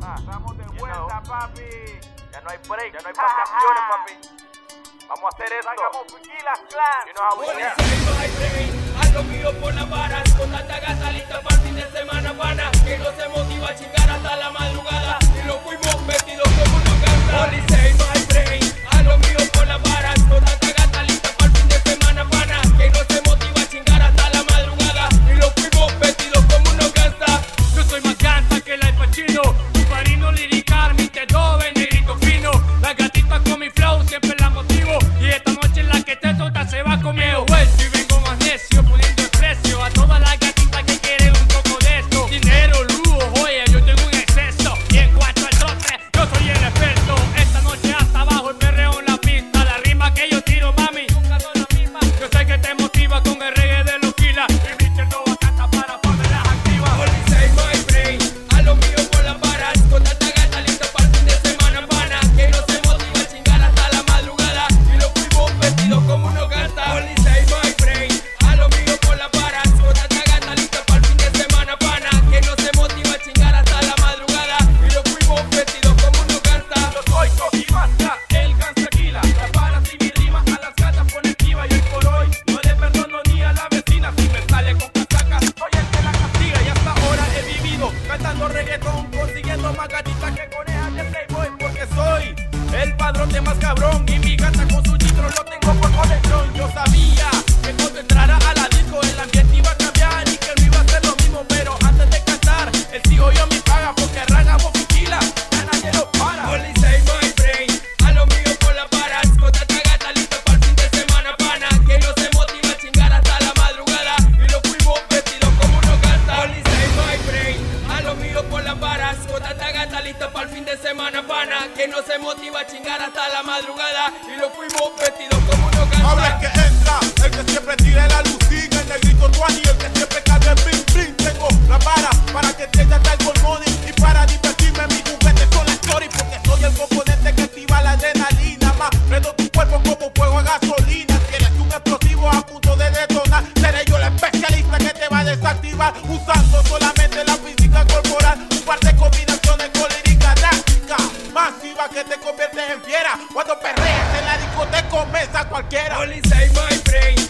Estamos de vuelta, papi. Ya no hay break, ya no hay vacaciones, papi. Vamos a hacer esto. Sacamos Tequilas Clan. You know how we Policía do. y no hay break, haz lo mío por las varas. Con tanta gata lista para el fin de semana, pana. Que no se motiva a chingar hasta la madrugada. Y lo fuimos metidos como unos gansas. Policía y no hay break, haz lo mío por las varas. Con tanta gata lista para el fin de semana, pana. Que no se motiva a chingar hasta la madrugada. Y lo fuimos metidos como unos gansas. Yo soy más gangsta que el Al Pacino. Tu parino lirical, mi Beethoven, negrito fino. La gatita con mi flow siempre la motivo. Y esta noche en la que te toca se va conmigo. Vuelto y vengo más necio, poniendo el precio a todas las gatitas que quieren un poco de esto. Dinero, lujo, joya, yo tengo un exceso. Y en cuanto al trote, yo soy el experto. Esta noche hasta abajo el perreo en la pista. La rima que yo tiro, mami, nunca son las mismas. Yo sé que te motiva con el reggae de los Killa. Y Richard no va a cantar para ponerlas activas. Policía y my brain, a lo mío por las varas. Con tanta gata lista para el fin de semana, pana. Que no se motiva a chingar hasta la madrugada. Y lo fuimos vestidos como unos gatas. Policía y my brain, a lo mío por las varas. Con tanta gata lista para el fin de semana, pana. Que no se motiva a chingar hasta la madrugada. Y lo fuimos vestidos como unos gatas. Yo soy Coqui Masta, el Gangsta Tequila. Las varas y mi rima a las gatas pone activa. Y hoy por hoy no le perdono ni a la vecina. Si me sale con casaca, soy el que la castiga. Y hasta ahora he vivido cantando reggaetón, consiguiendo más gatitas que conejas de Playboy. Porque soy el padrón de más cabrón. Y mi gata con su chitro lo tengo por colección. Yo sabía que cuando entrara a la disco el ambiente iba a cambiar y que no iba a ser lo mismo. Pero antes de cantar, el tío yo me paga porque arrancamos tequila. Ya nadie lo para. Policía y my brain, a lo mío por las varas. Con tanta gata lista para el fin de semana, pana. Que no se motiva a chingar hasta la madrugada. Y lo fuimos vestidos como unos gansas. Policía y my brain, a lo mío por las varas. Con tanta gata lista para el fin de semana, pana. Que no se motiva a chingar hasta la madrugada. Y lo fuimos vestidos como unos Ahora el gansas. que entra, el que siempre tire la lucina, el negrito Tuani, el que siempre carga el bling bling. Tengo la vara para que entienda hasta el money y para divertirme mis juguetes son las stories porque soy el componente que activa la adrenalina. Más prendo tu cuerpo como fuego a gasolina. Tienes un explosivo a punto de detonar. Seré yo el especialista que te va a desactivar usando solamente la física corporal. Un par de combinaciones con lírica drástica masiva que te conviertes en fiera. Cuando perreas en la discoteca comienza cualquiera. Policía y my brain,